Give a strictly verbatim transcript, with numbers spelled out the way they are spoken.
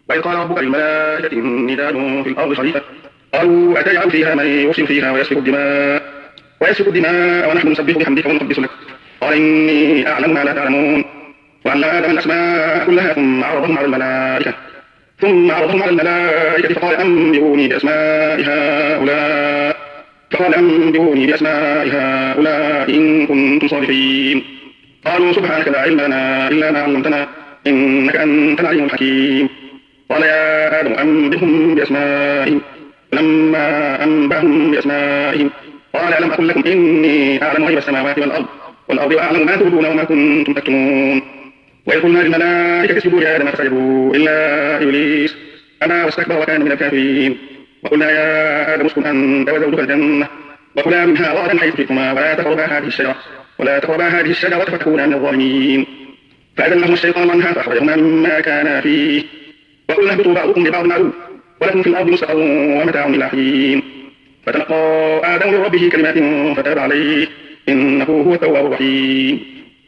وإذ قال ربك للملائكة إني جاعل في الأرض خليفة قالوا أتجعل فيها من يفسد فيها ويسفك الدماء ويسفك الدماء ونحن نسبح بحمدك ونقدس لك قال إني أعلم ما لا تعلمون وعلم آدم الأسماء كلها ثم عرضهم على الملائكة ثم عرضهم على الملائكة فقال أنبئوني بأسماء هؤلاء فقال أنبئوني بأسماء هؤلاء إن كنتم صادقين قالوا سبحانك لا علم لنا إلا ما علمتنا إنك أنت العليم الحكيم قال يا آدم أنبئهم بأسمائهم فلما أنبأهم بأسمائهم قال ألم أقل لكم إني أعلم غيب السماوات والأرض والأرض وأعلم ما تبدون وما كنتم تكتمون وإذ قلنا للملائكة اسجدوا لآدم فسجدوا إلا إبليس أبى واستكبر وكان من الكافرين وقلنا يا آدم اسكن أنت وزوجك الجنة وكلا منها رغدا حيث شئتما ولا تقربا هذه الشجرة ولا تقربا هذه الشجرة فتكونا من الظالمين فأذلهما الشيطان عنها فأخرجهما مما كانا فيه وقلنا اهبطوا بعضكم لبعض عدو ولكم في الأرض مستقر ومتاع إلى حين فتلقى آدم من ربه كلمات فتاب عليه إنه هو التواب الرحيم